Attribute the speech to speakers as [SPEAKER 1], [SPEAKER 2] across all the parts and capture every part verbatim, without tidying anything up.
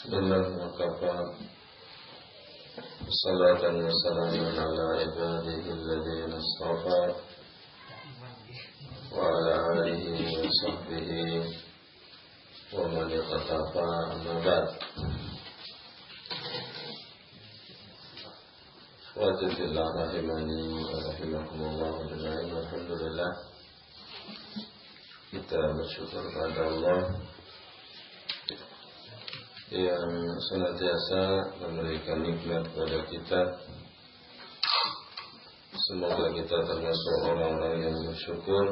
[SPEAKER 1] Bismillah wa kafa. Salatan wa salamun ala ibadihi alladhina istafa wa ala alihi wa sahbihi wa man iqtafa amma ba'd. Wa jazillah rahimani wa rahimakumullah ajma'in. Alhamdulillah, kita bersyukur kepada Allah yang senantiasa memberikan nikmat kepada kita. Semoga kita termasuk orang-orang yang bersyukur,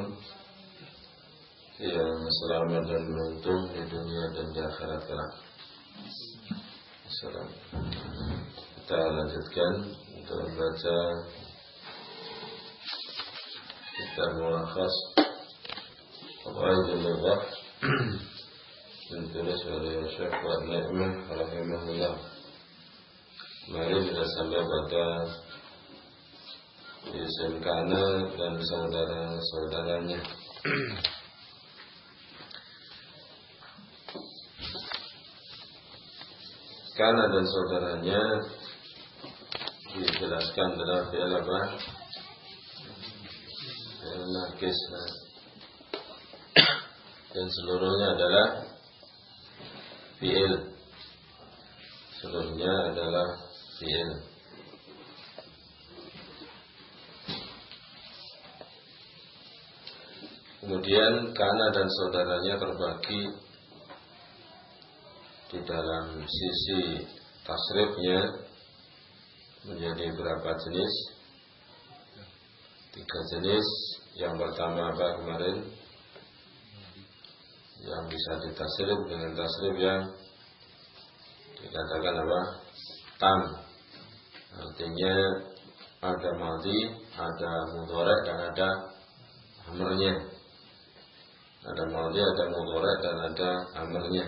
[SPEAKER 1] yang selamat dan beruntung di dunia dan di akhirat kelak. Salam. Kita lanjutkan untuk membaca kitab Mulakhas Qawaidul Lughah ditulis oleh Syekh Fuad Ni'mah rahimahullah. Mari kita sampai pada isim kana dan saudara-saudaranya. Kana dan saudaranya dijelaskan dalam fi'il apa? Fi'il naqis. Dan seluruhnya adalah fi'il. Seluruhnya adalah fi'il. Kemudian kana dan saudaranya terbagi di dalam sisi tasrifnya menjadi berapa jenis? Tiga jenis. Yang pertama apa kemarin? Yang bisa ditasrif dengan tasrif yang dikatakan apa? Tam. Artinya ada madhi, ada mudhari' dan ada amrnya. Ada madhi, ada mudhari' dan ada amrnya.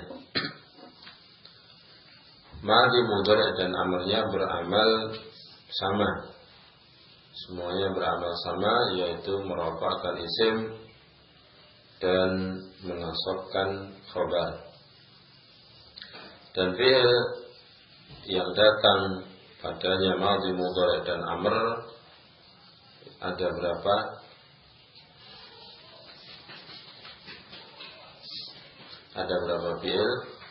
[SPEAKER 1] Madhi, mudhari' dan amrnya beramal sama. Semuanya beramal sama, yaitu merofakkan isim dan menasabkan khabar. Dan fi'il yang datang padanya madhi, mudhari' dan amr ada berapa? Ada berapa fi'il?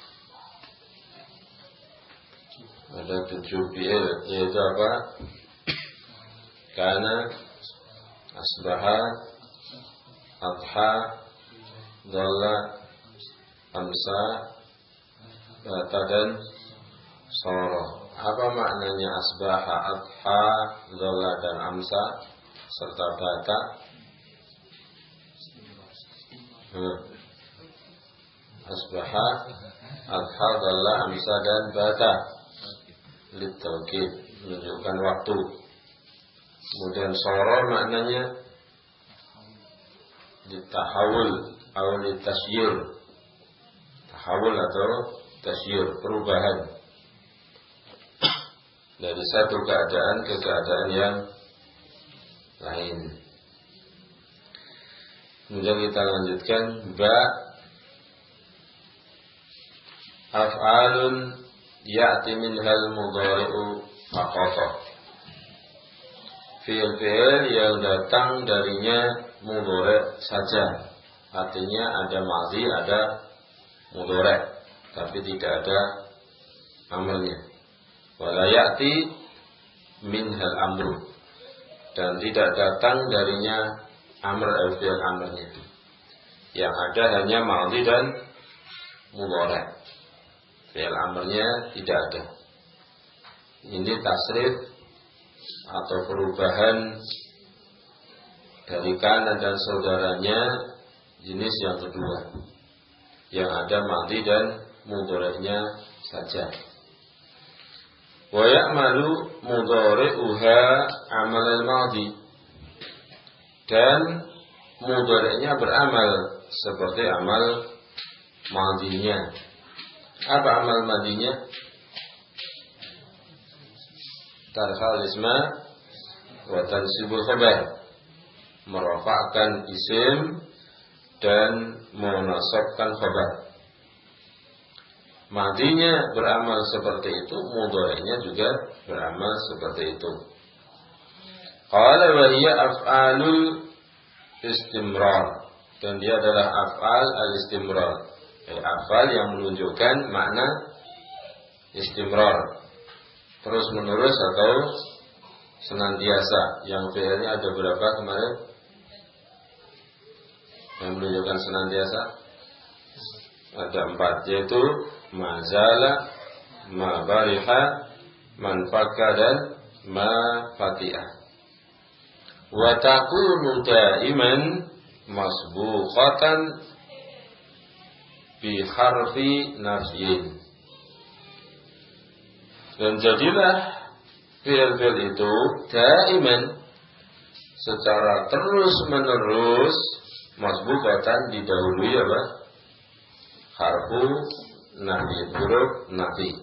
[SPEAKER 1] Ada tujuh fi'il, yaitu apa? Kana, asbaha, adha, dhalla, amsa, bata dan sara. Apa maknanya asbaha, adha, dhalla dan amsa serta bata? Hmm. Asbaha, adha, dhalla, amsa dan bata litawkid, menunjukkan waktu. Kemudian sara maknanya ditahawul atau ditasyir. Tahawul atau tasyir, perubahan dari satu keadaan ke keadaan yang lain. Kemudian kita lanjutkan ba af'alun ya'ti minhal mudhari'u faqata. Fi'il-fi'il yang datang darinya mudhari' saja. Artinya ada madhi, ada mudhari', tapi tidak ada amalnya. Wala ya'ti minhal amru, dan tidak datang darinya amr al-fi'il amrnya. Yang ada hanya madhi dan mudhari'. Fi'il amrnya tidak ada. Ini tasrif atau perubahan dari kana dan saudaranya jenis yang kedua, yang ada madhi dan mudhari'nya saja. Wa ya'malu mudhari'uha amal al-madhi, dan mudhari'nya beramal seperti amal madhinya. Apa amal madhinya? Tarfa'ul isma wa tansibul khabar, merafa'kan isim dan menasabkan khabar. Madinya beramal seperti itu, mudhari'nya juga beramal seperti itu. Qala wa hiya af'alul istimrar. Dan dia adalah af'al al-istimrar. Eh, af'al yang menunjukkan makna istimrar. Terus menerus atau senantiasa. Yang fi'ilnya ada berapa kemarin? Yang menunjukkan senantiasa? Ada empat, yaitu mazala, ma bariha, man fakka dan ma fati'ah. Wa takunu daiman masbuqatan bi harfi nafyin. Dan jadilah fi'il-fi'il itu daiman secara terus menerus masbuqatan didahului apa? Harfu nafi, huruf nafi.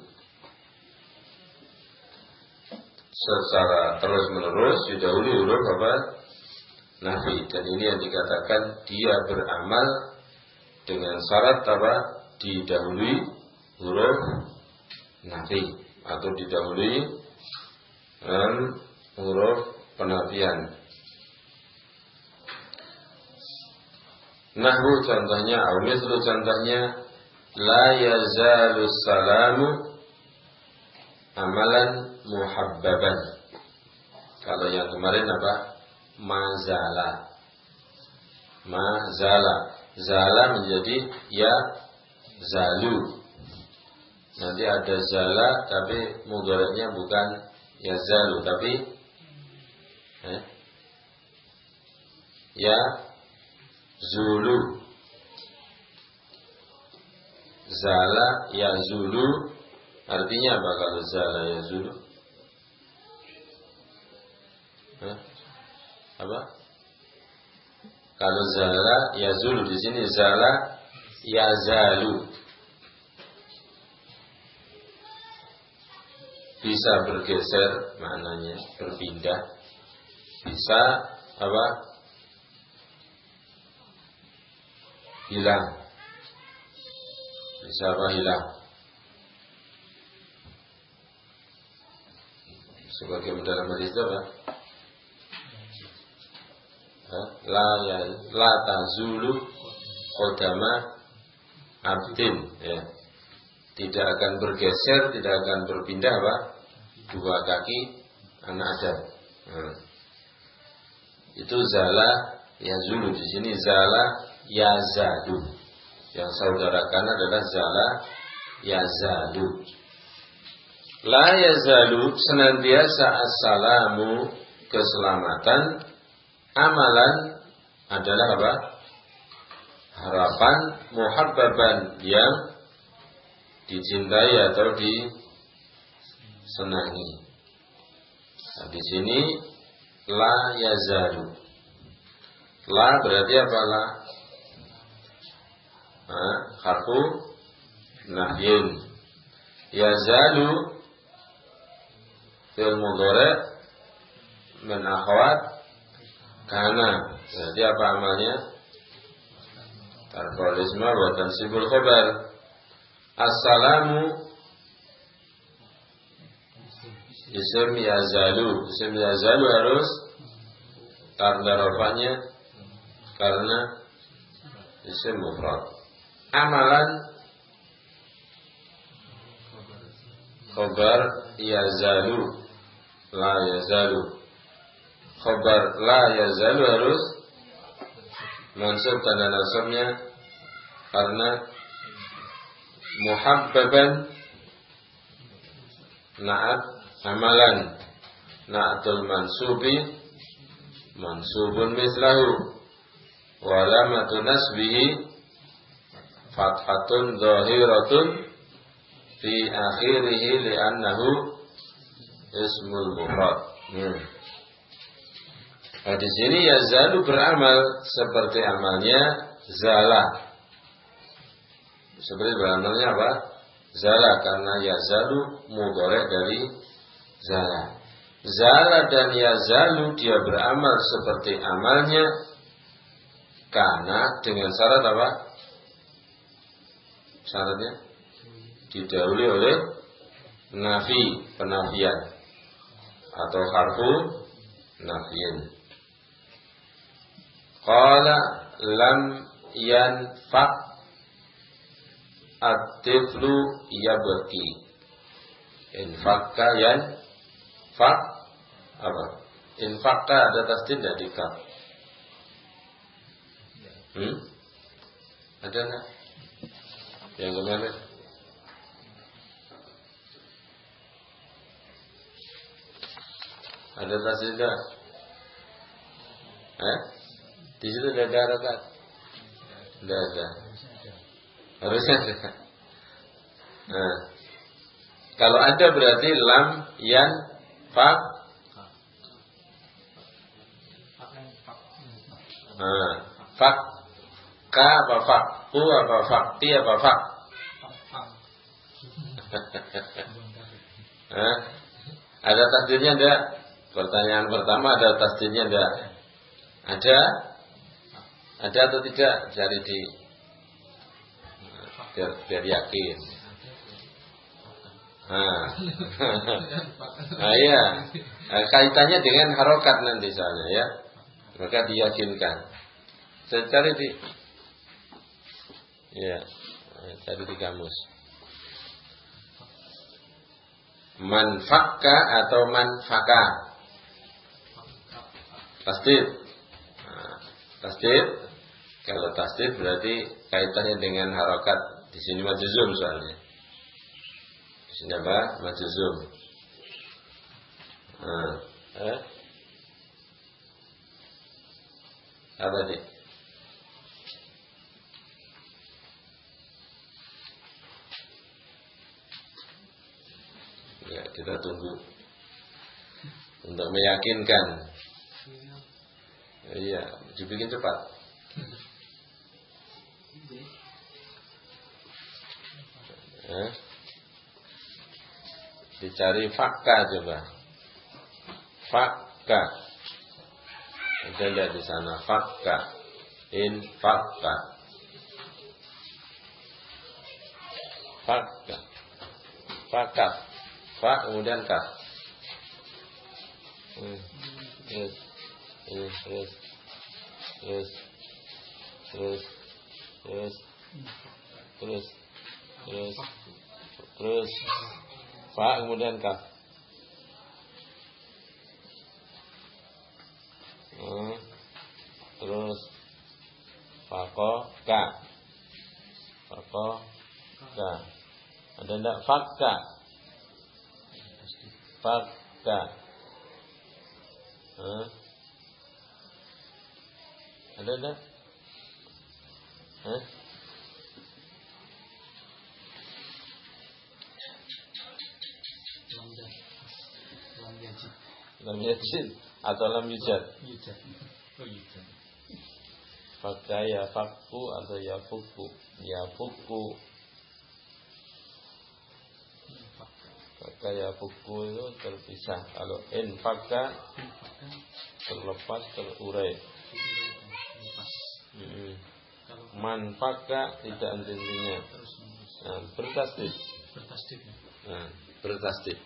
[SPEAKER 1] Secara terus menerus didahului huruf apa? Nafi. Dan ini yang dikatakan dia beramal dengan syarat apa? Didahului huruf nafi atau didahului um, huruf penafian. Nahwu contohnya, au mithlu contohnya, la yazalu salamu amalan muhabbaban. Kalau yang kemarin apa? Mazala. Mazala. Zala menjadi ya zalu. Nanti ada zala tapi mudhari'nya bukan ya zalu tapi eh, ya zulu. Zala ya zulu artinya apa kalau zala ya zulu? Hah? Apa? Kalau zala ya zulu, di sini zala ya zalu. Bisa bergeser maknanya, berpindah. Bisa apa? Hilang. Bisa apa hilang? Sebagai dalam hadis apa? La ya la tazulu qadama abdin, ya. Tidak akan bergeser, tidak akan berpindah apa? Dua kaki anak Adam. Hmm. Itu zala ya zulu, di sini zala ya zalu. Yang saudarakan adalah zala ya zalu. La ya zalu senantiasa assalamu keselamatan, amalan adalah apa? Harapan muhabbaban yang dicintai atau disenangi. Nah, di sini la yazalu. La berarti apa la? Nah, harfu nahyin. Yazalu fi'il mudhari' min akhwat kana. Jadi apa amalnya? Tarfa'ul isma wa tansibul khabar. Assalamu isim yazalu. Isim yazalu harus tanda rafanya karena isim mufrad. Amalan khabar yazalu, la yazalu. Khabar la yazalu harus mansub tanda nasabnya karena muhabbaban na'at amalan, na'atul mansubi mansubun mislahu, walamatu nasbihi fathatun zahiratun fi akhirihi li'annahu ismul mufrad. Hmm. Nah, di sini yazalu beramal seperti amalnya zala. Seperti beramalnya apa? Zala, karena yazalu mudhari' dari zala. Zala dan yazalu dia beramal seperti amalnya karena dengan syarat apa? Syaratnya didahului oleh nafi, penafian, atau harfu nafiin. Qala lam yanfaq at-tiflu yabki. Infaqqa yanfaq apa? Infaqqa ada tasdid tidak di kaf? Hmm? Ada enggak? Yang kemarin? Ada tasdid enggak? Eh? Di situ tidak ada harakat? Tidak ada. Harusnya ada. Nah, kalau ada berarti lam yan fak. Nah, fak ka apa fak ku apa fak ti apa fak. Nah, ada tasdidnya enggak? Pertanyaan pertama, ada tasdidnya enggak? Ada? Ada atau tidak? Cari di biar, biar yakin. Nah, nah iya, nah, kaitannya dengan harokat nanti soalnya ya, maka diyakinkan. Saya cari di, ya, cari di kamus. Manfakka atau manfaka? Tasdid. Nah, tasdid. Kalau tasdid berarti kaitannya dengan harokat. Di sini majzum soalnya. Di sini apa? Majzum. Nah, eh? Apa nih? Ya, kita tunggu untuk meyakinkan. Iya, dibikin cepat. Eh? Dicari fakka coba. Fakka. Ada enggak di sana fakka? In fakka. Fakka. Fakka. Fak kemudian kaf. Hmm. Terus. Terus. Terus. Terus. Terus. Terus. Terus. Terus, terus, fa kemudian kaf. Hmm. Terus, fako ka, fako ka. Ada enggak fakka? Fakka. Hmm. Ada enggak? Hah? Lam yajid atau lam yujad? Yujad. Oh yujad. Fakka ya fakku atau ya fuku? Ya fuku. Fakka ya fuku itu terpisah. Kalau in fakka terlepas, terurai. Hmm. Man fakka tidak intinya. Nah, bertasdid. Bertasdid. Nah, bertasdid.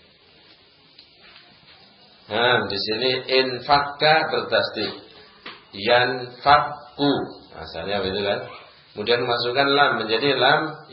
[SPEAKER 1] Nah, di sini infakka bertasdid. Yanfakku. Asalnya begitu kan? Kemudian masukkan lam menjadi lam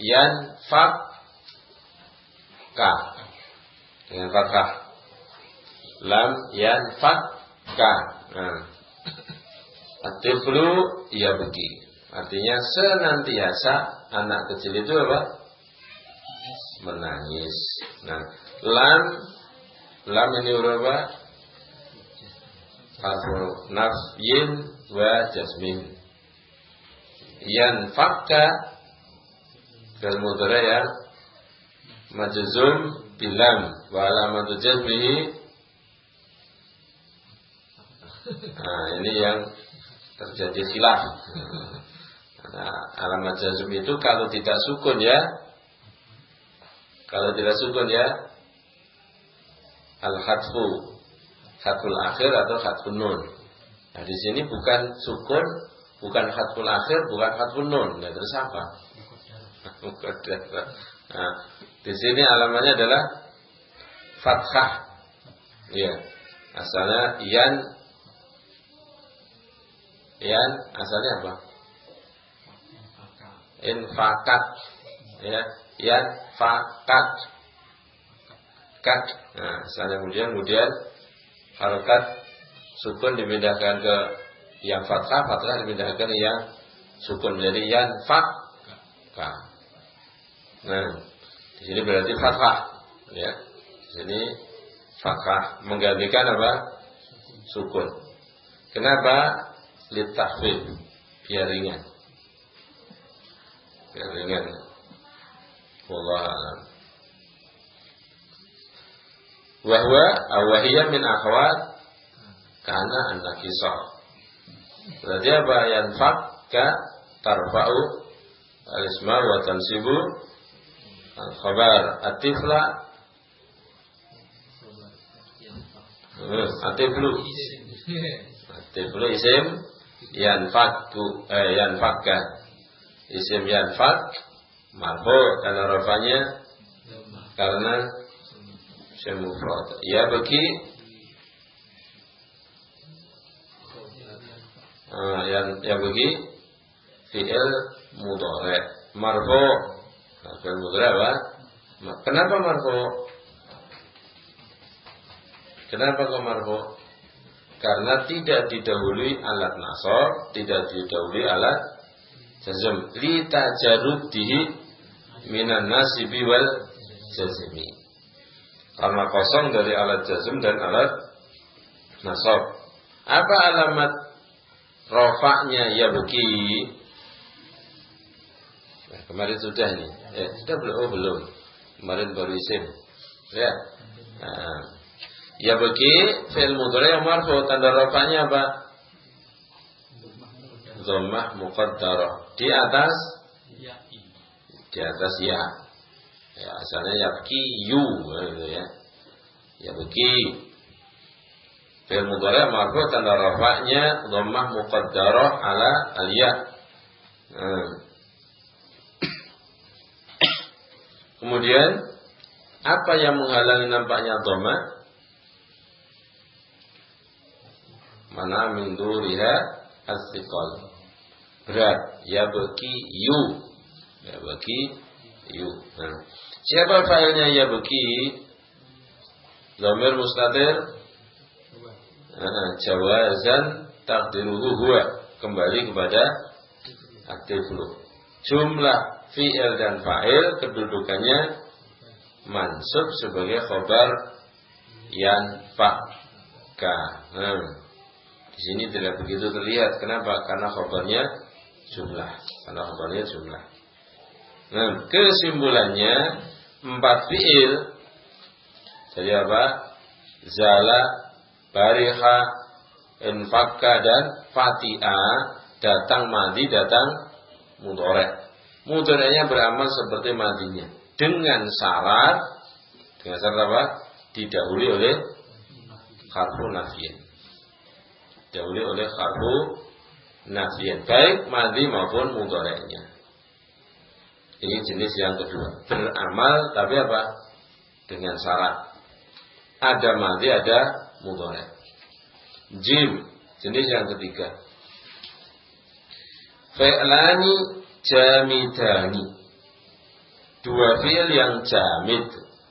[SPEAKER 1] yanfakka. Dengan fathah. Lam yanfakka. Nah. At-tiflu yabki. Artinya senantiasa anak kecil itu apa? Menangis. Nah, lam lam ini berapa? Harfu nafyin wa jazmin. Yanfakka fil mudhari' ya majzum bilam wa alamatu jazmihi. Nah, ini yang terjadi khilaf. Nah, alamat jazm itu kalau tidak sukun ya, kalau tidak sukun ya al-khatfu, khatful akhir atau khatfun nun. Nah, di sini bukan sukun, bukan khatful akhir, bukan khatfun nun. Nah, terus apa? Nah, Di sini alamannya adalah fathah. Ya. Asalnya yan yan asalnya apa? Infakat. Ya, yan fakat. Kat. Nah, asalnya kemudian kemudian harokat sukun dipindahkan ke yang fathah, fathah dipindahkan ke yang sukun menjadi yan fak. Nah, di sini berarti fathah, ya. Di sini fathah menggantikan apa? Sukun. Kenapa? Litahfif, biar ringan. Biar ringan. Wallahu a'lam. Wa huwa awahiyya min akhwat kana an-nakisah. Berarti apa? Yang fakka tarfa'u al-isma wa tansibu al-khabar at-tifla at-tiflu at-tiflu isim yanfakku eh, yanfakka isim yanfak marfu karena rafanya karena isim mufrad. Ya bagi uh, yang yang bagi fi'il mudhari marfu. Nah, fi'il mudhari apa? Kenapa marfu? Kenapa kok marfu? Karena tidak didahului alat nasab, tidak didahului alat jazm. Li tajarrudihi minan nasibi wal jazmi. Karena kosong dari alat jazm dan alat nasab. Apa alamat rofaknya ya bagi? Nah, kemarin sudah nih. Eh, sudah belum? Oh, belum. Kemarin baru isim. Ya. Nah, ya bagi fi'il mudhari yang marfu, tanda rafa'nya apa? Dhammah muqaddarah. Di atas di atas ya. Ya, asalnya yabki yu gitu ya. Ya bagi fi'il mudhari yang marfu, tanda rafa'nya dhammah muqaddarah ala al-ya. Hmm. Kemudian apa yang menghalangi nampaknya dhammah? Mana min duriha as-siqal. Berat. Ya bagi yu. Ya bagi yu. Nah, siapa failnya ya bagi? Dhamir mustatir. Nah, jawazan taqdiruhu huwa. Kembali kepada aktif lu. Jumlah fi'il dan fa'il kedudukannya mansub sebagai khobar yanfa'ka. Nah, di sini tidak begitu terlihat. Kenapa? Karena khabarnya jumlah. Karena khabarnya jumlah. Nah, kesimpulannya empat fi'il. Jadi apa? Zala, bariha, infakka dan fati'a datang madhi, datang mudhari'. Mudhari'nya beramal seperti madhinya. Dengan syarat, dengan syarat apa? Didahului oleh harfu nafiyin. Didahului oleh harfu nafiyin, baik madhi maupun mudhari'nya. Ini jenis yang kedua. Beramal tapi apa? Dengan syarat. Ada madhi, ada mudhari'. Jim, jenis yang ketiga. Fi'lani jamidani. Dua fi'il yang jamid.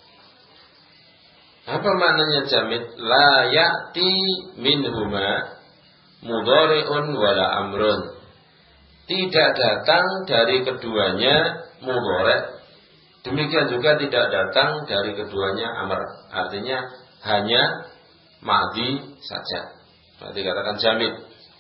[SPEAKER 1] Apa maknanya jamid? La ya'ti minhuma mudhari'un wala amrun. Tidak datang dari keduanya mudhari'. Demikian juga tidak datang dari keduanya amr. Artinya hanya madhi saja. Berarti katakan jamid.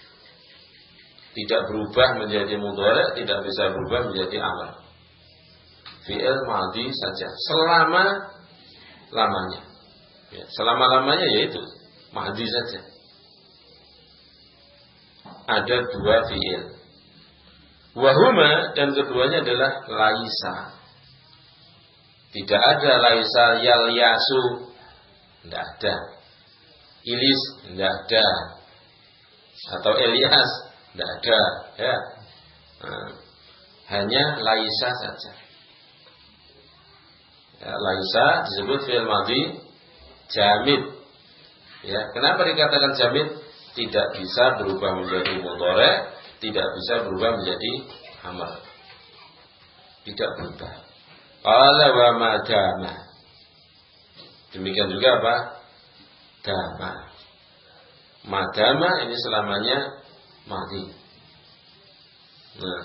[SPEAKER 1] Tidak berubah menjadi mudhari', tidak bisa berubah menjadi amr. Fi'il madhi saja. Selama lamanya. Ya, selama-lamanya yaitu madhi saja. Ada dua fi'il. Wahuma, dan keduanya adalah laisa. Tidak ada laisa yal yasu. Tidak ada. Ilis, tidak ada. Atau Elias, tidak ada. Ya. Nah, hanya laisa saja. Ya, laisa disebut fi'il madhi jamid. Ya, kenapa dikatakan jamid? Tidak bisa berubah menjadi mudhari', tidak bisa berubah menjadi amr. Tidak berubah. Qala wa ma dama. Demikian juga apa? Dama. Madama ini selamanya madhi. Nah,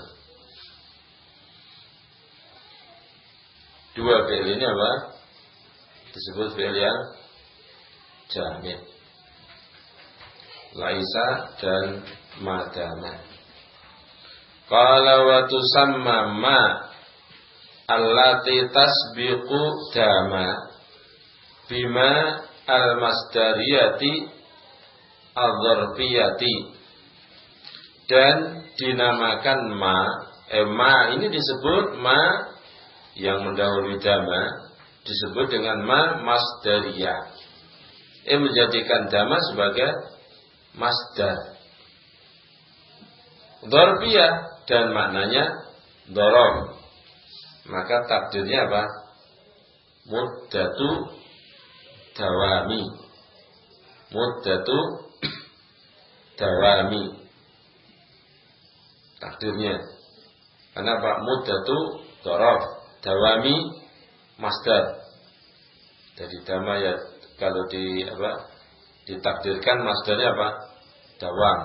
[SPEAKER 1] dua fi'il ini apa? Disebut fi'il yang jamid. Laisa dan madama. Qala wa tusamma ma allati tasbiqu dama bima al-masdariyati al-dzarfiyati, dan dinamakan ma eh, ma ini disebut ma yang mendahului dama disebut dengan ma masdariyah. Eh menjadikan dama sebagai masdar. Dzarfiyah dan maknanya dzaraf. Maka takdirnya apa? Muddatu dawami. Muddatu dawami. Takdirnya. Kenapa? Muddatu dzaraf, dawami masdar. Jadi dama ya kalau di apa? Ditakdirkan masdarnya apa? Dawam.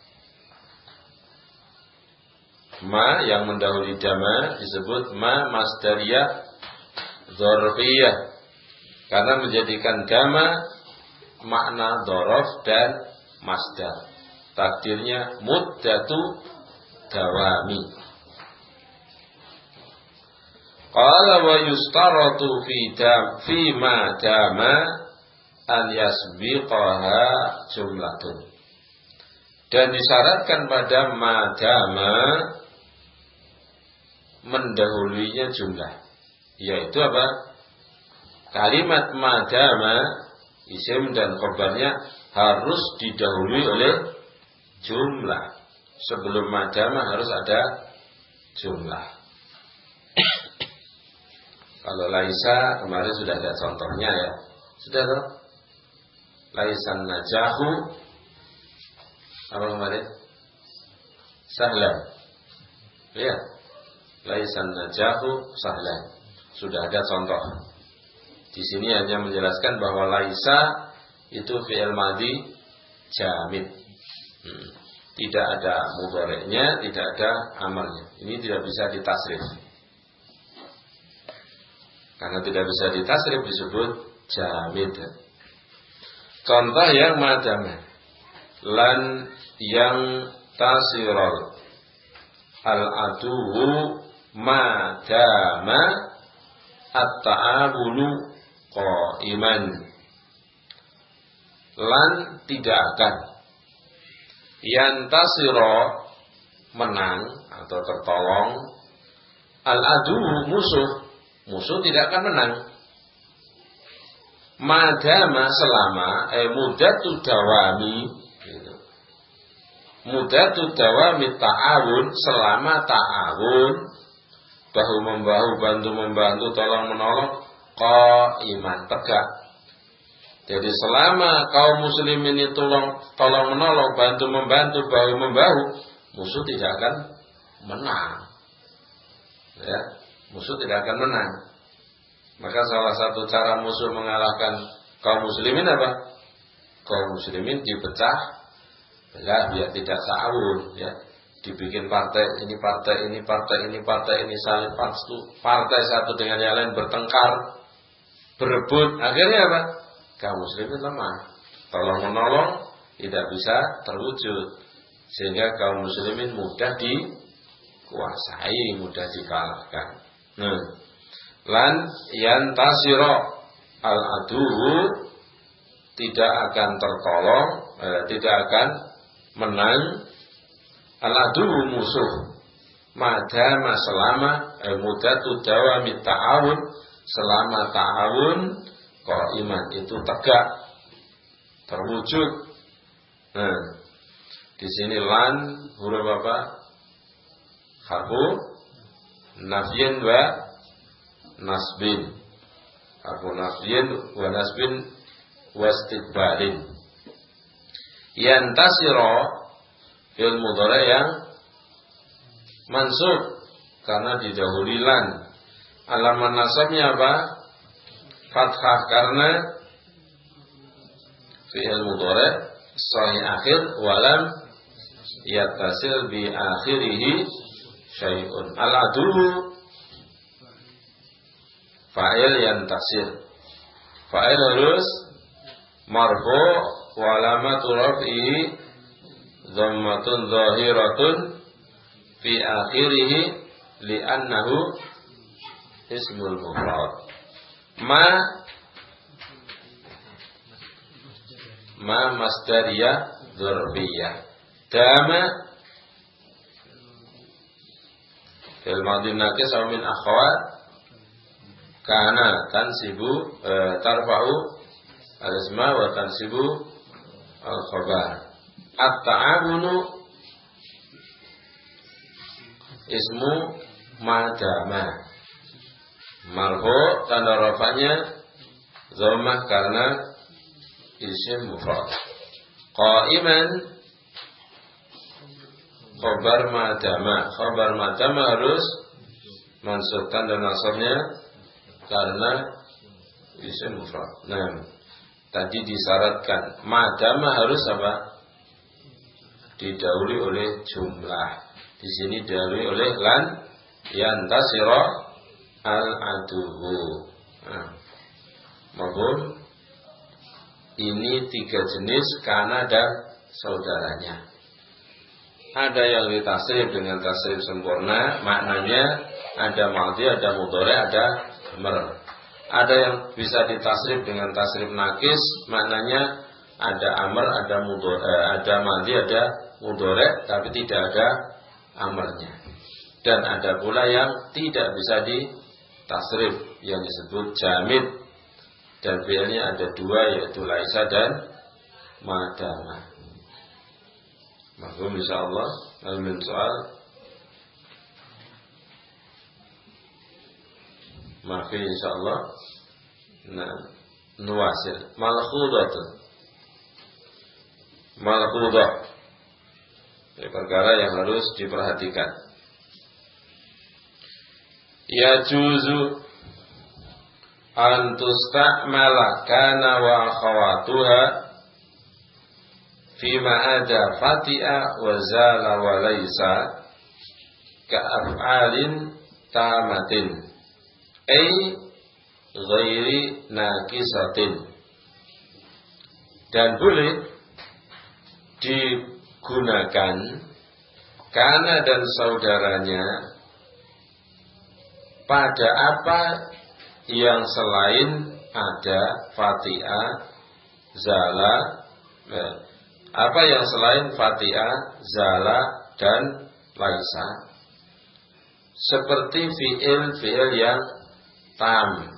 [SPEAKER 1] Ma yang mendahului dama disebut ma masdariyah dzarfiyah, karena menjadikan dama makna dzaraf dan masdar. Takdirnya muddatu dawami. Qala wa yustaratu fi dam fi ma dama an yasbiqaha jumlatun. Dan disyaratkan pada ma dama mendahuluinya jumlah. Yaitu apa? Kalimat ma dama isim dan khabarnya harus didahului oleh jumlah. Sebelum ma dama harus ada jumlah. Kalau laisa kemarin sudah ada contohnya ya. Sudah tahu? Laisan najahu apa kemarin? Sahlan. Ya. Laisan najahu sahlan. Sudah ada contoh. Di sini hanya menjelaskan bahwa laisa itu fi'il madhi jamid. Hmm. Tidak ada mudhari'nya, tidak ada amarnya. Ini tidak bisa ditasrif. Karena tidak bisa ditasrif disebut jamid. Contoh yang madama. Lan yang tasirol al-aduhu madama at-ta'abulu qa'iman. Lan tidak akan yantasiro menang atau tertolong al-aduhu musuh. Musuh tidak akan menang. Madama selama eh mudatu dawami gitu. Mudatu dawami ta'awun selama ta'awun bahu membahu, bantu membantu, tolong menolong, qaiman tegak. Jadi selama kaum muslimin ini tolong tolong menolong, bantu membantu, bahu membahu, musuh tidak akan menang. Ya, musuh tidak akan menang. Maka salah satu cara musuh mengalahkan kaum muslimin apa? Kaum muslimin dipecah belah biar tidak ta'awun, ya. Dibikin partai ini partai ini partai ini partai ini saling pastu, partai satu dengan yang lain bertengkar, berebut, akhirnya apa? Kaum muslimin lemah, tolong menolong tidak bisa terwujud, sehingga kaum muslimin mudah dikuasai, mudah dikalahkan. Nah, lan yantasiro al-aduhu tidak akan tertolong, eh, tidak akan menang al-aduhu musuh madama selama eh, mudatu dawami ta'awun selama ta'awun qaiman itu tegak terwujud. Nah, di sini lan huruf apa? Harfu nafyin wa nasbin. harfu nasbin wa nasbin wastiqbalin. Yantasira fi'il mudhari yang mansub karena didahului lan. Alamat nasabnya apa? Fathah karena fi'il mudhari sahih akhir walam yattasil bi akhirihi syai'un. Al-adu fa'il yantasir. Fa'il harus marfu wa alamatu raf'ihi dhammatun zahiratun fi akhirihi li'annahu ismul mufrad. Ma ma masdariyah dzurfiyah. Dama fil madhi naqis aw min akhawat kana tansibu eh, tarfa'u al-isma wa tansibu al-khabar. At-ta'awunu ismu madama. Marfu tanda rafanya dhammah karena isim mufrad. Qa'iman khabar madama. Khabar madama harus mansub tanda nasabnya karena isim mufrad. Nah, tadi disyaratkan madama harus apa? Didahului oleh jumlah. Di sini didahului oleh lan yantasira al-aduhu. Nah, mahum. Ini tiga jenis kana dan saudaranya. Ada yang ditasrif dengan tasrif sempurna, maknanya ada madhi, ada mudhari, ada amr. Ada yang bisa ditasrif dengan tasrif nakis, maknanya ada amr, ada mudhari, ada madhi, ada mudhari, tapi tidak ada amrnya. Dan ada pula yang tidak bisa ditasrif, yang disebut jamid. Dan fi'ilnya ada dua, yaitu laisa dan madama. Mahfum insyaallah. Al-min soal. Mahfum insyaallah. Nah, nuwasil. Malkhudatun. Malkhudah. Ini perkara yang harus diperhatikan. Ya juzu an tusta'mala kana wa akhawatuha fima ada fati'a wa zala wa laisa ka'af'alin tamatin ay ghairi naqisatin. Dan boleh digunakan kana dan saudaranya pada apa yang selain ada fatiha, zala, eh, apa yang selain fatiha, zala, dan laisa. Seperti fi'il-fi'il yang tam.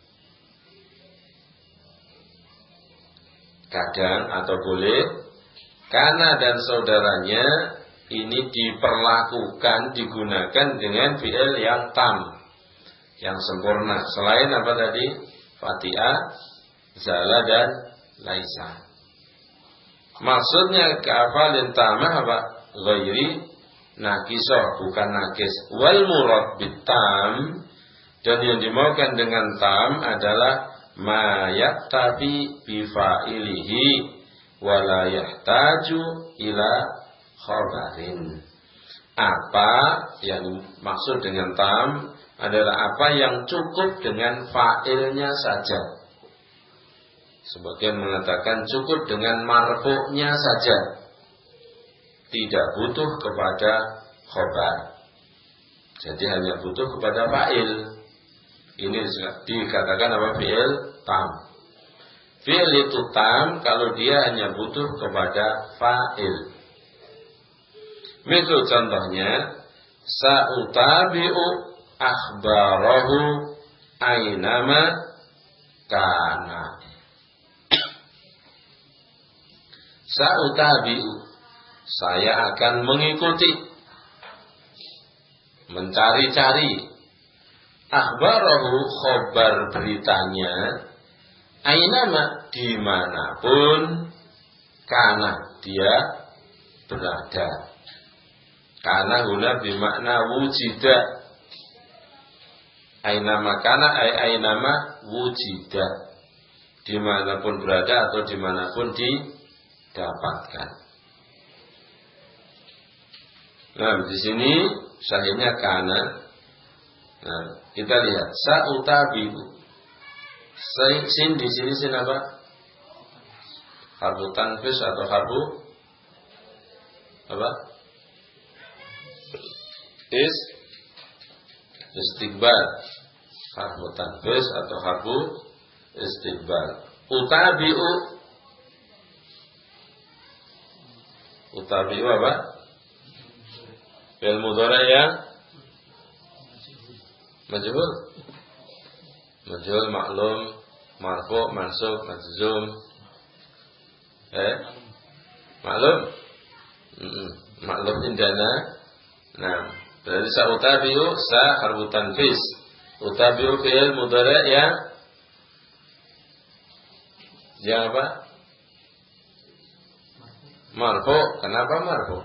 [SPEAKER 1] Kadang atau boleh, kana dan saudaranya ini diperlakukan, digunakan dengan fi'il yang tam, yang sempurna. Selain apa tadi? Fatiha, zala, dan laisa. Maksudnya ka'afalin tamah apa? Ghairi nakisah, bukan nakis. Wal murad bitam, dan yang dimaukan dengan tam adalah ma yaktafi bifa'ilihi wa la yahtaju ila khabarin. Apa yang maksud dengan tam adalah apa yang cukup dengan fa'ilnya saja. Sebagian mengatakan cukup dengan marfu'nya saja, tidak butuh kepada khabar. Jadi hanya butuh kepada fa'il. Ini dikatakan apa? Fi'il tam. Fi'il itu tam kalau dia hanya butuh kepada fa'il. Misal contohnya, sa'utabi'u akhbarahu aynama kana. Sa'utabi'u, saya akan mengikuti, mencari-cari, akhbarahu khobar beritanya, ainama dimanapun kana dia berada. Kana huna bimakna wujida. Ainama kana ay ainama wujida. Dimanapun berada atau dimanapun didapatkan. Nah, di sini sahihnya kana. Nah, kita lihat sa'utabihu. Sin di sini sin apa? Harfu tanfis atau harfu apa? Is istiqbal. Harfu tanfis atau harfu istiqbal. Utabi'u. Utabi'u apa? Fi'il mudhari' yang majhul. Majhul, maklum, marfu', mansub, majzum. Eh? Maklum? Mm-mm. Maklum indana. Nah, berarti sa'utabi'u sa harfu tanfis. Utabi'u fi'il mudhari' yang yang apa? Marfu'. Kenapa marfu'?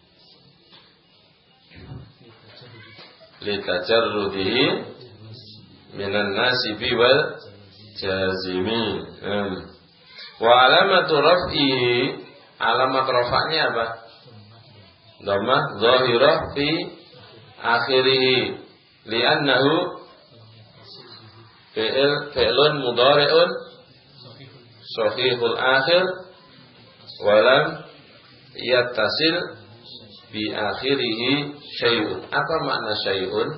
[SPEAKER 1] Litajarrudihi minan nasibi wal jazimi. Hmm. Wa alamatu raf'ihi, alamat rafa'nya apa? Dhammah zahirah fi akhirih, li'annahu fi'il fi'lun mudhari'un sahihul akhir wa lam yattasil bi akhirih syai'un. Apa makna syai'un?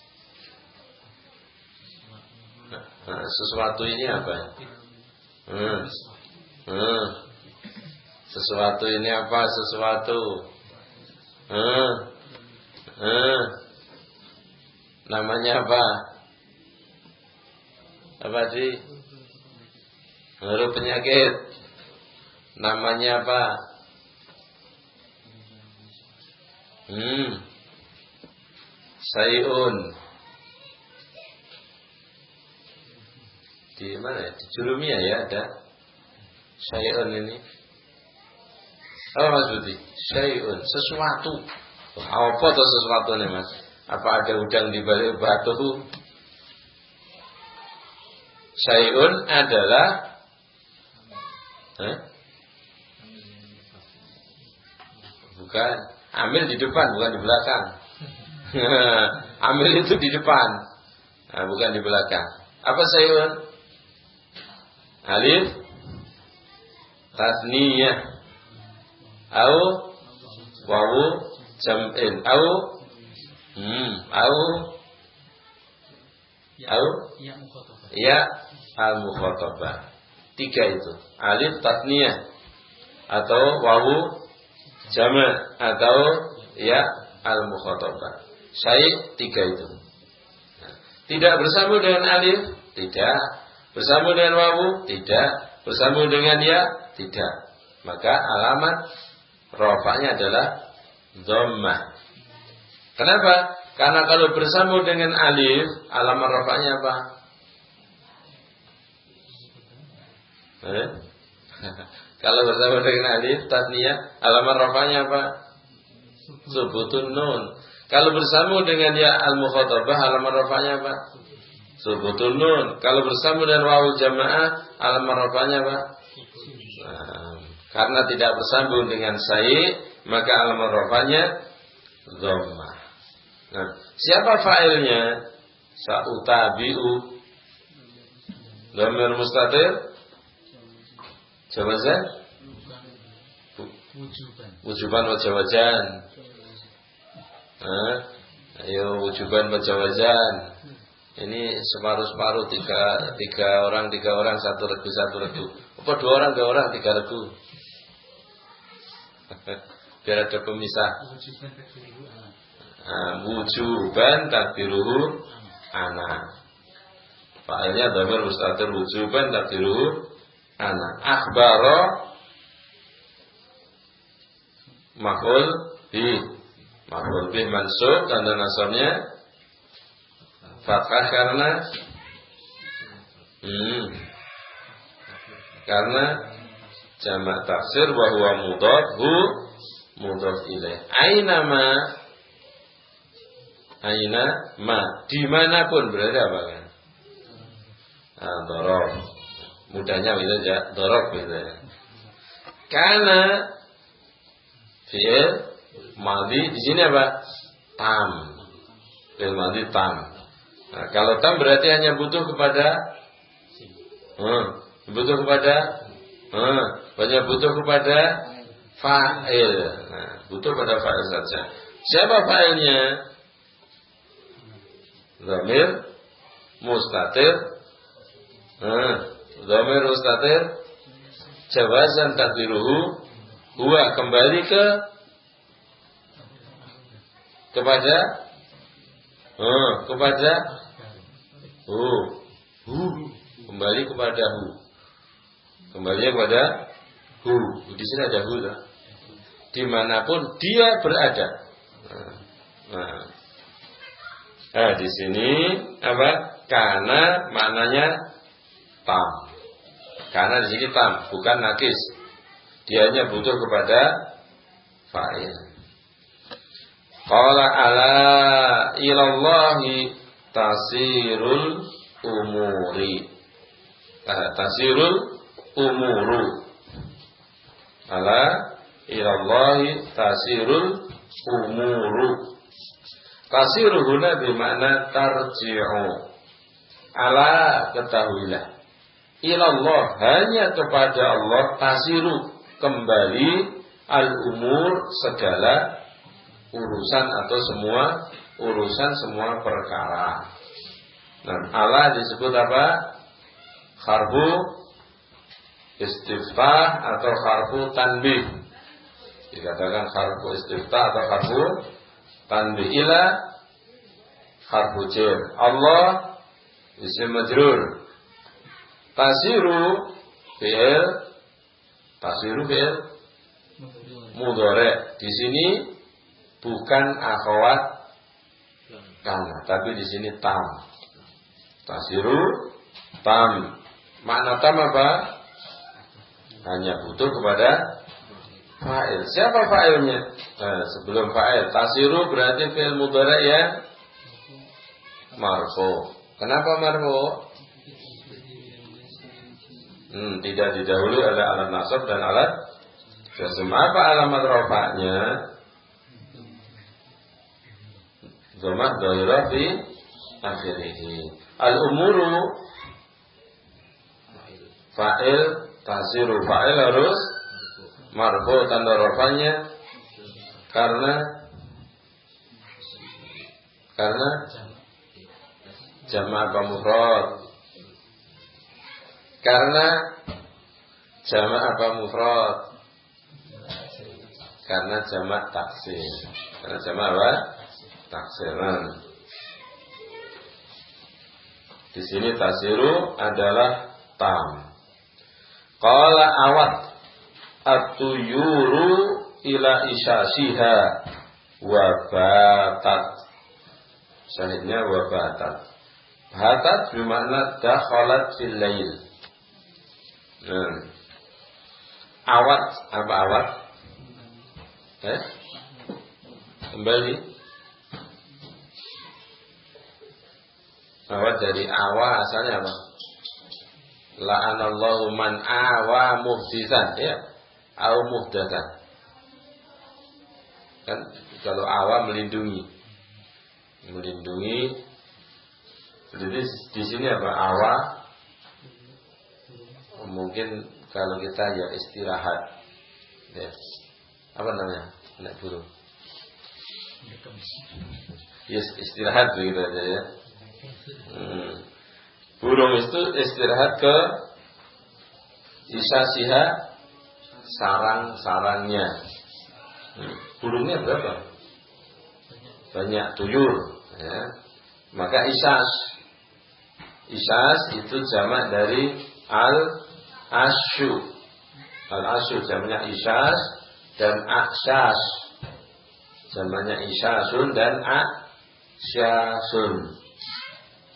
[SPEAKER 1] Nah, sesuatu ini apa? Hmm. Hmm. Sesuatu ini apa? Sesuatu. Hmm. Hmm. Namanya apa? Apa sih? Huruf penyakit. Namanya apa? Hmm. Sayun. Di mana ya? Di Jurumiyah ya ada syai'un ini. Apa maksudnya? Syai'un, sesuatu. Apa tuh sesuatu nih Mas? Apa ada udang di balik batu? Syai'un adalah eh? Bukan. Amil di depan, bukan di belakang. Amil itu di depan, nah, bukan di belakang. Apa syai'un? Alif tasniyah au wawu jam'in au hmm au au ya al mukhatabah. Tiga itu. Alif tasniyah atau wawu jama' atau ya al mukhatabah. Syai' tiga itu. Tidak bersambung dengan alif, tidak. Bersambung dengan wawu? Tidak. Bersambung dengan ya? Tidak. Maka alamat rafa'nya adalah dhammah. Kenapa? Karena kalau bersambung dengan alif, alamat rafa'nya apa? Eh? Kalau bersambung dengan alif, tasniyah, alamat rafa'nya apa? Subutun nun. Kalau bersambung dengan ya al-mukhatabah, alamat rafa'nya apa? Subutun nun. Kalau bersambung dengan wawu jamaah, alamat rafa'nya apa? Nah, karena tidak bersambung dengan sai, maka alamat rafa'nya dhammah. Nah, siapa fa'ilnya? Sa'utabi'u. Dhamir mustatir? Jawazan? Wujuban wa jawajan. Nah, ayo wujuban wa jawajan. Ini separuh-separuh, tiga, tiga orang, tiga orang, satu regu, satu regu. Apa dua orang, dua orang, tiga regu. Biar ada pemisah. Nah, wujuban takdiruhu ana. Fa'ilnya dhamir mustatir wujuban takdiruhu ana. Akhbaro maf'ul bi. Maf'ul bi mansub, tanda nasabnya fathah karena hmm, karena jamak taksir wa huwa mudhaf hu mudhaf ilaih. Aina ma aina ma dimanapun berada apa kan? Ah, dorob. Mudahnya bisa aja dorob bisa. Karena fi'il madhi di sini apa? Tam. Fi'il madhi tam. Nah, kalau tam berarti hanya butuh kepada hmm, butuh kepada hmm, banyak butuh kepada fa'il. Nah, butuh pada fa'il saja. Siapa fa'ilnya? Dhamir mustatir. Hmm, dhamir mustatir jawazan takdiruhu huwa, kembali ke kepada hmm, kepada hu hu kembali kepada hu kembali kepada hu. Di sini ada hu lah. Dimanapun dia berada. Nah, nah. nah di sini apa? Karena maknanya tam. Karena di sini tam, bukan nakis. Dia hanya butuh kepada fa'il. Qala ala ilallahi tasirul umuri. Nah, tasirul umuru. Ala ilallahi tasirul umuru. Tasiru huna bermakna tarji'u. Ala, ketahuilah. Ilallah, hanya kepada Allah tasiru, kembali al-umur, segala urusan atau semua urusan semua perkara. Nah, ala disebut apa? Harfu istiftah atau harfu tanbih. Dikatakan harfu istiftah atau harfu tanbih. Ila harfu jar. Allah isim majrur. Tasiru fi'il tasiru fi'il mudhari'. Di sini bukan akhwat kana, tapi di sini tam. Tasiru tam. Makna tam apa? Hanya butuh kepada fa'il. Siapa fa'ilnya? Nah, sebelum fa'il, tasiru berarti fi'il mudhari' ya marfu. Kenapa marfu? Hmm, tidak didahului oleh alat nasab dan alat jazm. Apa alamat rafa'nya? Dhammah dhahirah fi akhirih. Al-umuru fa'il, tasiru fa'il harus marfu, tanda rafa'nya karena karena jamak apa mufrad? Karena jamak apa mufrad? Karena jamak taksir. Karena jamak apa? Taksiran. Di sini tasiru adalah tam. Qala awat at-tuyuru ila isyashiha wa batat. Syahidnya wa batat. Batat bermakna dakhalat fil lail. Hmm. Awat, apa awat? Eh? Kembali. Awat dari awa asalnya apa? La'anallahu man awa muhdisan, ya. Aw muhdatan. Kan kalau awa melindungi. Melindungi. Jadi di sini apa? Awa mungkin kalau kita ya istirahat, ya. Apa namanya? Anak burung. Yes, istirahat begitu aja ya. Hmm. Burung itu istirahat ke isasiha, sarang-sarangnya. Hmm. Burungnya berapa? Banyak, tuyur, ya. Maka isas, isas itu jamak dari al-asyu. Al-asyu jamaknya isas dan aksas. Jamaknya isasun dan aksyasun.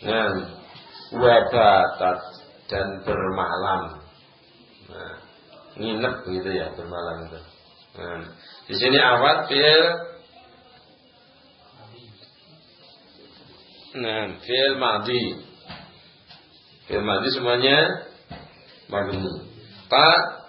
[SPEAKER 1] Nah, wabatat dan bermalam. Nah, nginep gitu ya bermalam itu. Nah, di sini awat fi'il. Nah, fi'il madhi. Fi'il madhi semuanya mabni. Ta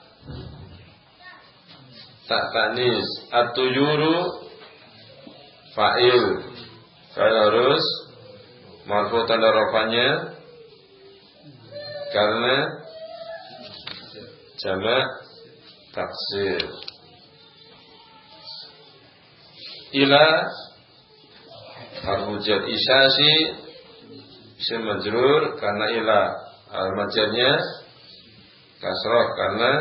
[SPEAKER 1] tak tanis. At-tuyuru fa'il. Fa'il harus marfu tanda rafanya karena jamak taksir. Ila harfu jar isyasi isim majrur karena ila al-majarnya kasrah karena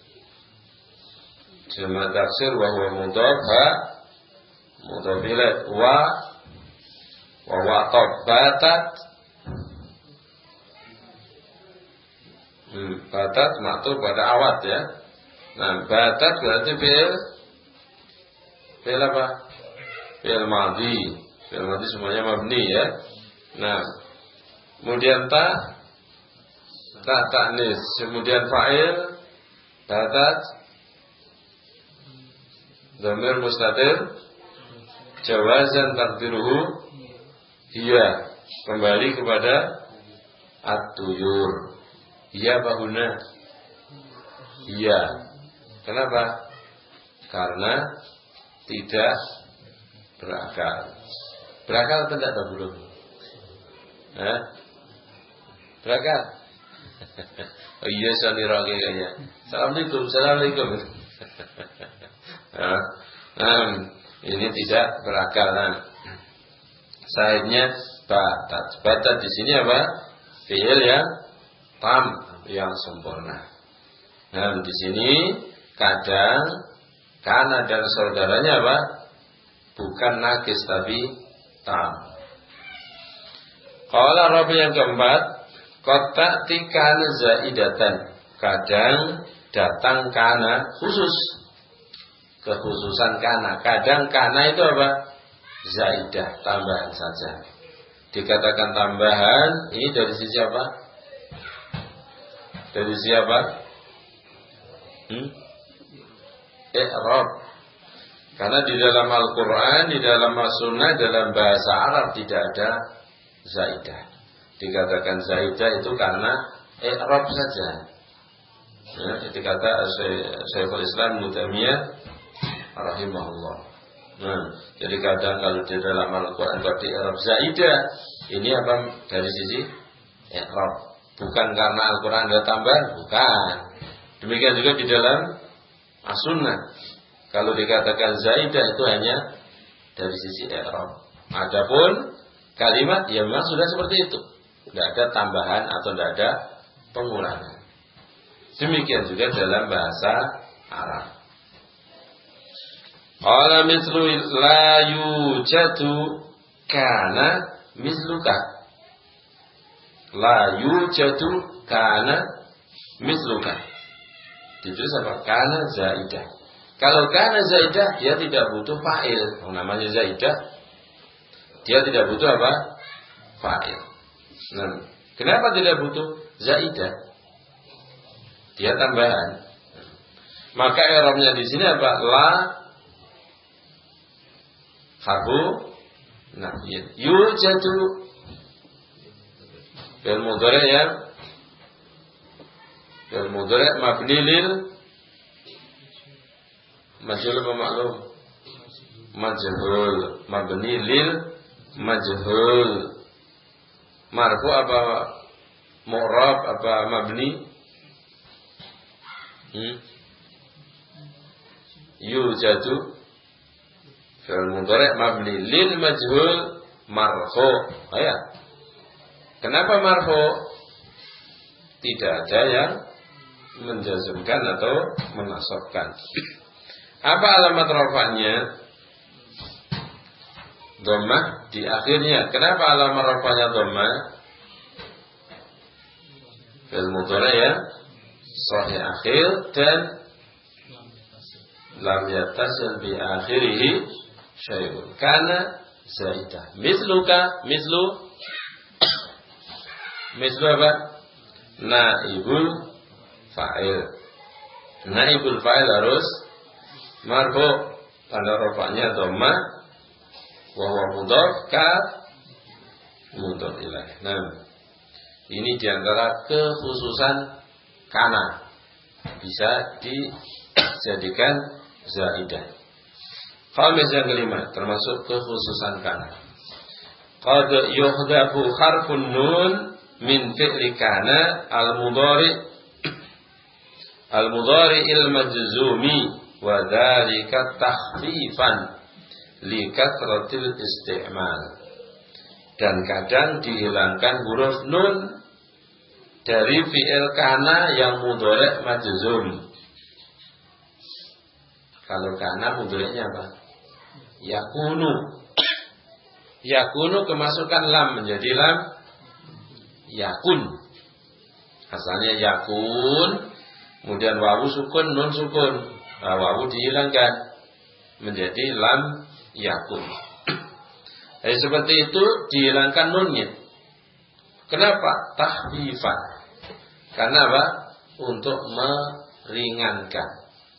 [SPEAKER 1] jamak taksir wa huwa mudhaf ha mudhaf ilaih wa wa wa batat hmm, batat maktub pada awat ya. Nah, batat berarti fi'il fi'il apa? Fi'il madhi. Fi'il madhi semuanya mabni ya. Nah, kemudian ta ta ta'nis, kemudian fa'il batat dhamir mustatir jawazan takdiruhu hiya, kembali kepada at-tuyur. Hiya bahuna hiya. Kenapa? Karena tidak berakal. Berakal atau tidak belum? Hah? Berakal? Oh iya, sanira kayaknya. Assalamualaikum, assalamualaikum. Nah, nah, ini tidak berakal. Nah, sahihnya batat. Batat di sini apa? Fi'il yang tam, yang sempurna. Nah, di sini kadang kana dan saudaranya apa? Bukan nakis tapi tam. Qala Rabi yang keempat, qad tikana zaidatan. Kadang datang kana khusus. Kekhususan kana. Kadang kana itu apa? Zaidah, tambahan saja. Dikatakan tambahan, ini dari sisi apa? Dari sisi apa? Hmm? I'rab. Karena di dalam Al-Quran, di dalam As-Sunnah, dalam bahasa Arab tidak ada zaidah. Dikatakan zaidah itu karena i'rab saja. Ya, itu kata Syekhul Islam Ibnu Taimiyah rahimahullah. Nah, jadi kadang kalau di dalam Al-Quran kalau di i'rab zaidah, ini apa dari sisi i'rab. Bukan karena Al-Quran ada tambahan, bukan. Demikian juga di dalam As-Sunnah. Kalau dikatakan zaidah itu hanya dari sisi i'rab. Adapun kalimat ya memang sudah seperti itu. Tidak ada tambahan atau tidak ada pengurangan. Demikian juga dalam bahasa Arab. Qala mislu la yujadu kana misluka. La yujadu kana misluka. Ditulis apa? Kana zaidah. Kalau kana zaidah dia tidak butuh fa'il. Yang namanya zaidah dia tidak butuh apa? Fa'il. Nah, kenapa tidak butuh zaidah? Dia tambahan. Maka i'rabnya di sini apa? La harfu nafyin. Yujadu fi'il mudhari' ya. Fi'il mudhari' mabni lil majhul apa maklum? Majhul. Mabni lil majhul. Marfu apa mu'rab apa mabni? Hmm? Yujadu fi'il mudhari' mabni lil majhul marfu. Oh ya. Kenapa marfu? Tidak ada yang menjazmkan atau menasabkan. Apa alamat rafa'nya? Dhammah di akhirnya. Kenapa alamat rafa'nya dhammah? Fi'il mudhari' ya, sahih akhir dan lam yattasil bi akhirih syai'un. Kana zaidah. Misluka, mislu Mislu apa? Naibul fa'il. Naibul fa'il harus marfu, tanda rafa'nya dhamma, wa huwa mudhaf ka mudhaf ilaih. Nah, ini diantara kekhususan kana, bisa dijadikan zaidah. Khamis yang kelima, termasuk kekhususan kana. Qad yuhdafu harfun nun min fi'li kana al-mudhari al-mudhari il-majzumi wa dzalika takhfifan li kathratil isti'mal. Dan kadang dihilangkan huruf nun dari fi'il kana yang mudhari' majzum. Kalau kana mudhari'nya apa? Yakunu. Yakunu kemasukan lam menjadi lam yakun. Asalnya yakun, kemudian wawu sukun, nun sukun. Nah, wawu dihilangkan menjadi lam yakun. Jadi seperti itu dihilangkan nunnya. Kenapa? Tahfifan. Karena apa? Untuk meringankan.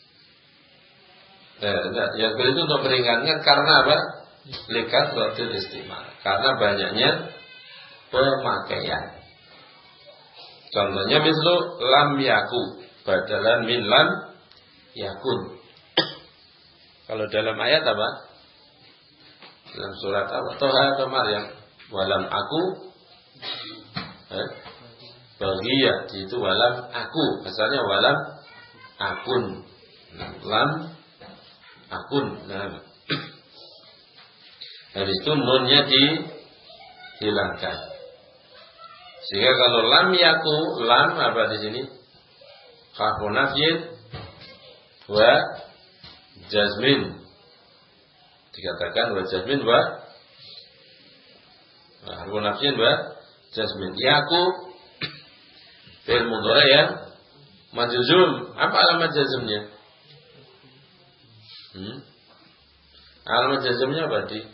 [SPEAKER 1] Eh, yang itu untuk meringankan karena apa? Likat batil istimal. Karena banyaknya pemakaian. Contohnya mislu lam yaku badalan min lam yakun. Kalau dalam ayat apa? Dalam surat apa? Toha atau Maryam? Walam aku eh? Bagia itu walam aku. Asalnya walam akun. Nah, lam akun. Nah, dari itu nunnya dihilangkan. Sehingga kalau lam yaku, lam apa di sini? Harfu nafyin wa jazmin. Dikatakan wa jazmin wa harfu nafyin wa jazmin. Yaku fi'il mudhari' yang majzum. Apa alamat jazmnya? Hmm? Alamat jazmnya apa di?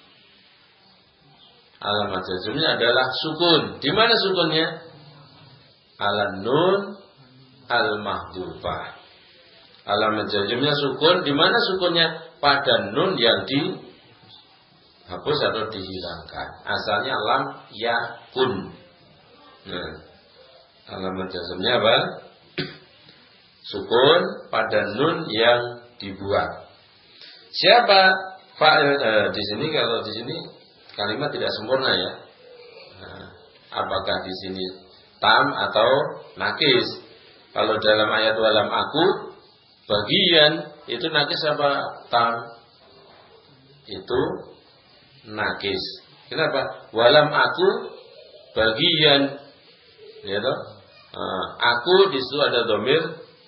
[SPEAKER 1] Alamat jazmnya adalah sukun. Di mana sukunnya? Ala nun al-mahdhufah. Alamat jazmnya sukun. Di mana sukunnya? Pada nun yang dihapus atau dihilangkan. Asalnya lam yakun. Nah, alamat jazmnya apa? Sukun pada nun yang dibuang. Siapa fa'il eh, di sini? Kalau di sini kalimat tidak sempurna ya. Nah, apakah di sini tam atau nakis? Kalau dalam ayat walam aku bagian itu nakis apa tam? Itu nakis. Kenapa? Walam aku bagian, ya toh? Nah, aku di situ ada dhamir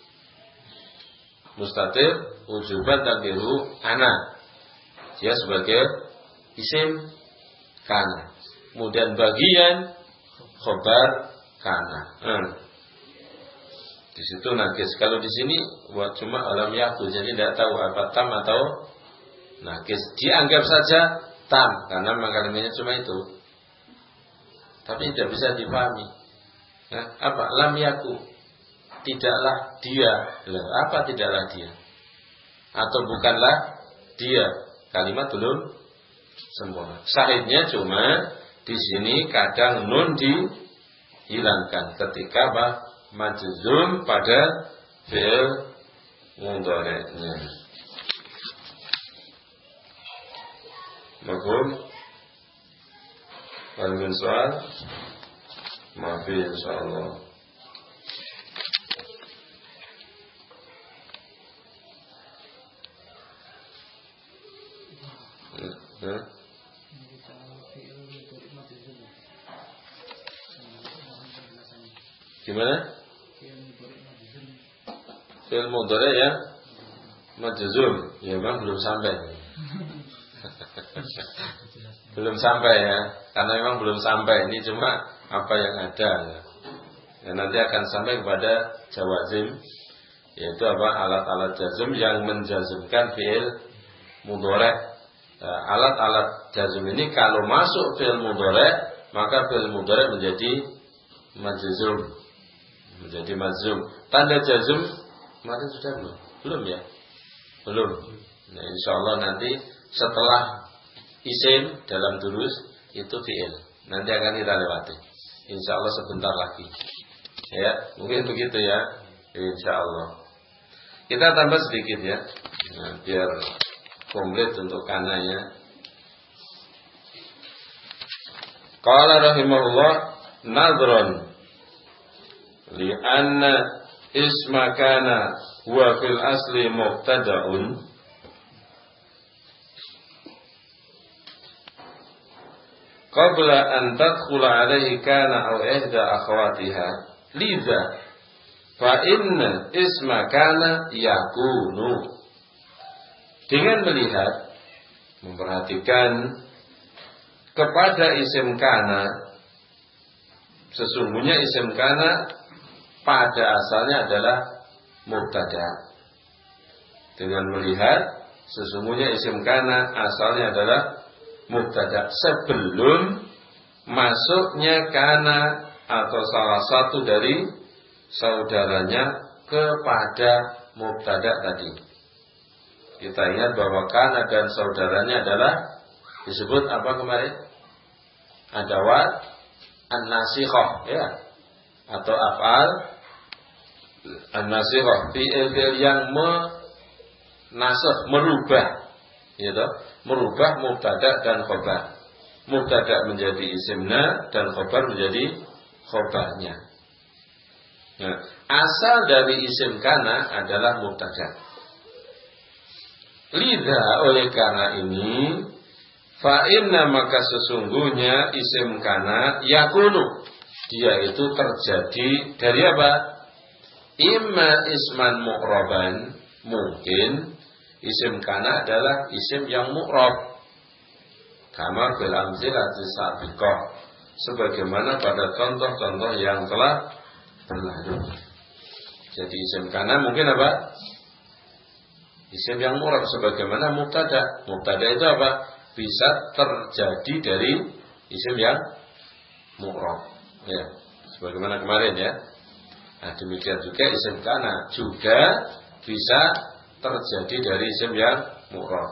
[SPEAKER 1] mustatir wujuban takdiru ana. Dia sebagai isim kana. Kemudian bagian khobar kana. Hmm. Di situ nakis. Kalau di sini buat cuma alam yaku, jadi tidak tahu apa tam atau nakis. Dianggap saja tam karena kalimatnya cuma itu. Tapi tidak bisa dipahami. Nah, apa lam yaku? Tidaklah dia. Loh, apa tidaklah dia? Atau bukanlah dia? Kalimat belum sempurna. Sahihnya cuma di sini kadang nun dihilangkan ketika apa? Majzum pada fi'il mudhari'nya. Mafhum? Ada soal? Maaf insyaallah. Hah? Gimana? Fi'il mudhari' ya majzum. Ya memang belum sampai. Belum sampai ya. Karena memang belum sampai. Ini cuma apa yang ada ya. Ya, nanti akan sampai kepada jawazim, yaitu apa? Alat-alat jazm yang menjazmkan fi'il mudhari'. Alat-alat jazm ini kalau masuk fi'il mudhari', maka fi'il mudhari' menjadi majzum. Menjadi majzum. Tanda jazm kemarin sudah belum? Belum ya? Belum. Nah, insyaallah nanti setelah isim dalam durus itu fi'il. Nanti akan kita lewati. Insyaallah sebentar lagi. Ya, mungkin begitu ya. Insyaallah. Kita tambah sedikit ya. Nah, biar komplit untuk kananya. Qala rahimahullah nadron li'anna isma kana huwa fil asli mubtada'un qabla an tadkhula alaihi kana aw ihda akhawatiha lidha fa inna isma kana yakunu. Dengan melihat, memperhatikan kepada isim kana, sesungguhnya isim kana pada asalnya adalah mubtada. Dengan melihat, sesungguhnya isim kana asalnya adalah mubtada sebelum masuknya kana atau salah satu dari saudaranya kepada mubtada tadi. Kita ingat bahwa kana dan saudaranya adalah disebut apa kemarin? Adawat an-nasikhah ya. Atau af'al an-nasikhah, fi'il yang menasakh, merubah. Gitu. Merubah mubtada dan khabar. Mubtada menjadi isimna dan khabar menjadi khabarnya. Nah, asal dari isim kana adalah mubtada. Lidha oleh karena ini fa inna maka sesungguhnya isim kana yakunu dia itu terjadi dari apa? Imma isman mu'raban, mungkin isim kana adalah isim yang mu'rab. Kama bil amzilati sabiqah, sebagaimana pada contoh-contoh yang telah berlalu. Jadi isim kana mungkin apa? Isim yang mu'rab sebagaimana mubtada. Mubtada itu apa? Bisa terjadi dari isim yang mu'rab. Ya, sebagaimana kemarin ya. Nah, demikian juga isim kana juga bisa terjadi dari isim yang mu'rab.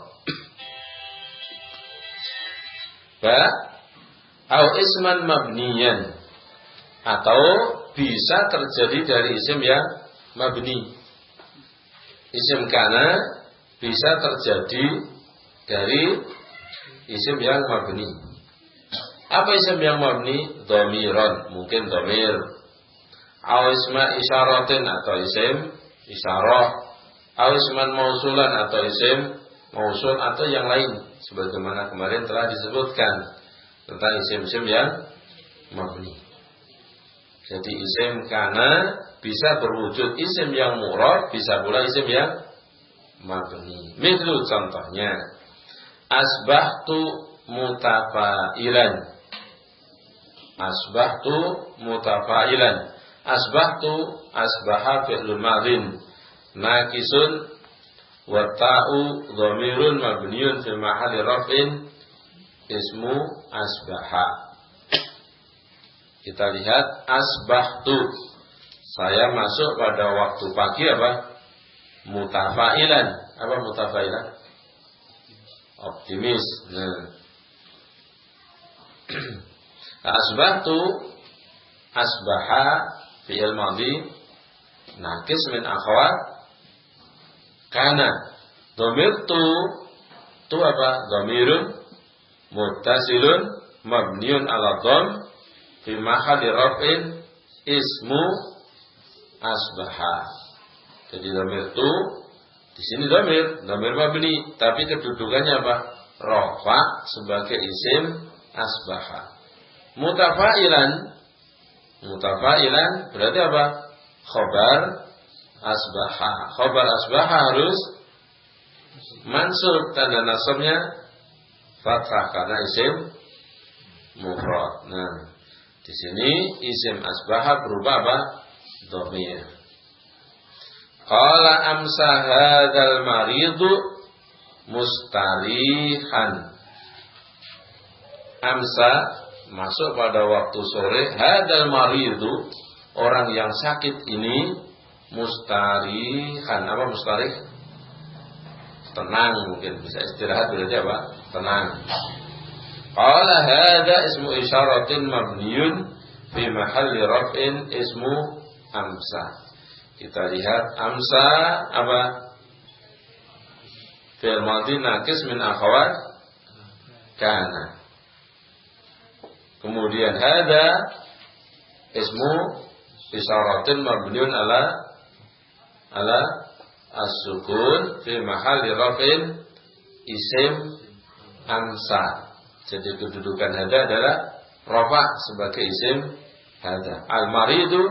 [SPEAKER 1] Ba au isman mabniyan, atau bisa terjadi dari isim yang mabni. Isim kana bisa terjadi dari isim yang mabni. Apa isim yang mabni? Dhamiran, mungkin dhamir. Aw isma isyaratin, atau isim isyarah. Aw isman mausulan, atau isim mausul, atau yang lain. Sebagaimana kemarin telah disebutkan tentang isim-isim yang mabni. Jadi isim kana bisa berwujud isim yang mu'rab, bisa pula isim yang mabni. Misal contohnya, asbahtu mutafailan. Asbahtu mutafailan. Asbahtu asbaha fi'lun madhin naqisun wa ta'u dhamirun mabniun fi mahalli raf'in ismu asbaha. Kita lihat asbahtu, saya masuk pada waktu pagi apa? Mutafailan. Apa mutafailan? Optimis. Nah. Asbahtu, asbaha fi'il madhi naqis min akhwat kana. Dhamirtu tu apa? Dhamirun muttasilun mabniun ala dhamm fi mahalli raf'in ismu asbaha. Jadi dhamir tu di sini dhamir, dhamir mabni, tapi kedudukannya apa? Rafa sebagai isim asbaha. Mutafailan, mutafailan berarti apa? Khobar asbaha. Khobar asbaha harus mansub, tanda nasabnya fathah karena isim mufrad. Nah, di sini isim asbaha berubah apa? Dhamir. Qala amsa hadzal maridu mustarihan. Amsa masuk pada waktu sore, hadal maridu, orang yang sakit ini mustarihan. Apa mustarih? Tenang, mungkin bisa istirahat, berarti apa? Tenang. Qala hadza ismu isyaratin mabniyun fi mahalli raf'in ismu amsa. Kita lihat amsa apa? Fi'il madhi naqis min akhawat kana. Kemudian hadza ismu isyaratin mabniyun ala ala as-sukun fi mahalli raf'in isim amsa. Jadi kedudukan hadza adalah rafa sebagai isim hadza. Al-maridu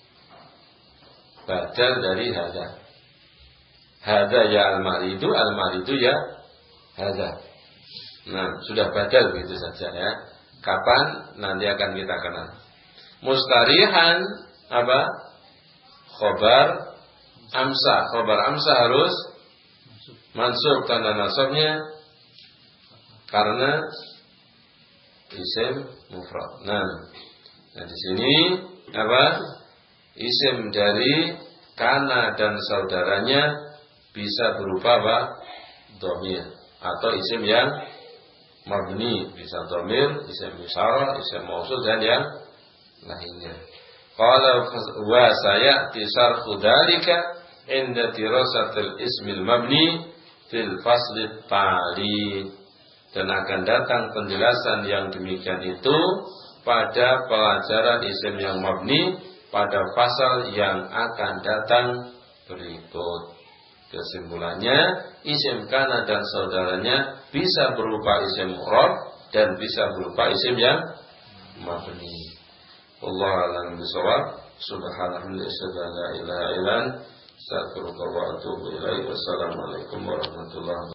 [SPEAKER 1] badal dari hadza. Hadza ya al-maridu, al-maridu ya hadza. Nah, sudah badal begitu saja ya. Kapan nanti akan kita kenal. Mustarihan apa? Khobar amsa. Khobar amsa harus mansub tanda nasabnya karena isim mufrad. Nah, nah di sini apa? Isim dari kana dan saudaranya bisa berupa apa? Dhamir atau isim yang mabni, bisa dhamir, isim isyarah, isim mausul dan yang lainnya. Qala wa sayati sarfu dzalika inda dirasatil ismil mabni fil fasli tali. Dan akan datang penjelasan yang demikian itu pada pelajaran isim yang mabni pada fasal yang akan datang berikut. Kesimpulannya, isim kana dan saudaranya bisa berupa isim mu'rab dan bisa berupa isim yang mabni. Wallahu a'lam bishawab. Subhanallah la ilaha illa anta astaghfiruka wa atubu ilaik. Wassalamualaikum warahmatullahi wabarakatuh.